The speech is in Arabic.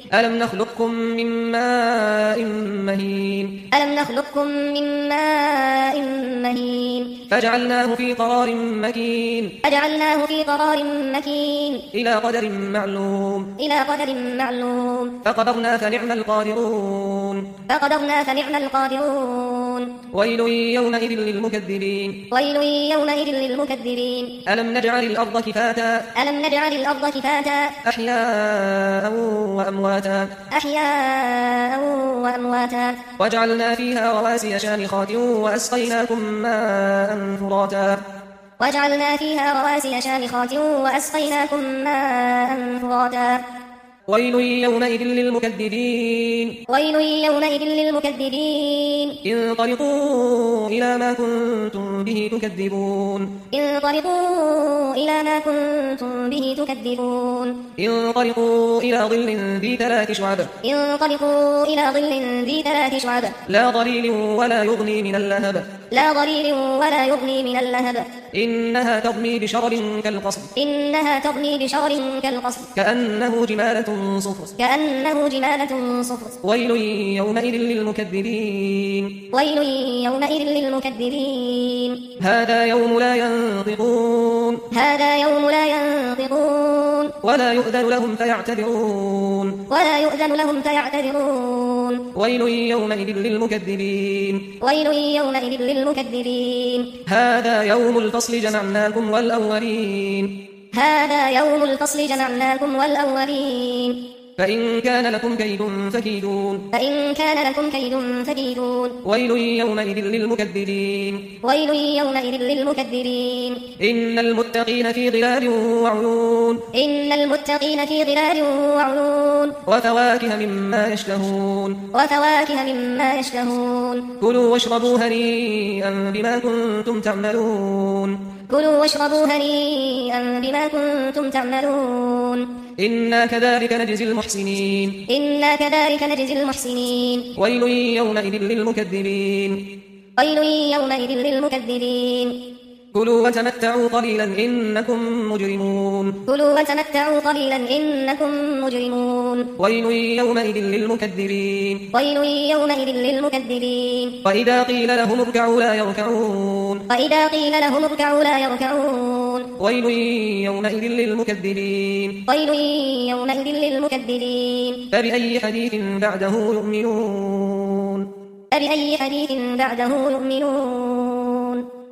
ألم نخلقكم من ماء مهين ألم نخلقكم من ماء مهين فجعلناه في قرار مكين فجعلناه في قرار مكين إلى قدر معلوم إلى قدر معلوم فقدرنا فنعم القادرون فقدرنا فنعم القادرون ويل يومئذ للمكذبين ويل يومئذ للمكذبين ألم نجعل الأرض كفاتا ألم نجعل الأرض كفاتا أحياء وأمواتا أحياء وأمواتا وجعلنا فيها رواسي شامخات وأسقيناكم ماء فراتا وجعلنا فيها رواسي شامخات وأسقيناكم ماء فراتا ويل يومئذ للمكذبين ويل يومئذ للمكذبين انطلقوا إلى ما كنتم به تكذبون انطلقوا إلى ما كنتم به تكذبون انطلقوا إلى ظل ذي 3 شعب انطلقوا إلى ظل ذي 3 شعب لا ظليل ولا يغني من اللهب لا ظليل ولا يغني من اللهب إنها ترمي بشرر كالقصر إنها ترمي بشرر كالقصر كأنه جمالة صفر كأنه جمالة صفر ويل يومئذ للمكذبين ويل يومئذ للمكذبين هذا يوم لا ينطقون هذا يوم لا ينطقون ولا يؤذن لهم فيعتذرون ولا يؤذن لهم فيعتذرون ويل يومئذ للمكذبين ويل يومئذ للمكذبين هذا يوم الفصل جمعناكم والأولين هذا يوم الفصل جمعناكم والأولين فإن كان لكم كيد فكيدون فإن كان لكم كيد فكيدون ويل يومئذ للمكذبين ويل يومئذ للمكذبين إن المتقين في ظلال وعيون إن المتقين في ظلال وعيون وفواكه مما يشتهون وفواكه مما يشتهون كلوا واشربوا هنيئا بما كنتم تعملون كلوا واشربوا هنيئا بما كنتم تعملون إنا كذلك نجزي المحسنين إنا كذلك نجزي المحسنين ويل يومئذ للمكذبين ويل يومئذ للمكذبين كلوا وتمتعوا قليلا إنكم مجرمون كلوا وتمتعوا قليلا إنكم مجرمون ويل يومئذ للمكذبين ويل يومئذ للمكذبين وإذا قيل لهم اركعوا لا يركعون وإذا قيل لهم اركعوا لا يركعون ويل يومئذ للمكذبين ويل يومئذ للمكذبين فبأي حديث بعده يؤمنون فبأي حديث بعده يؤمنون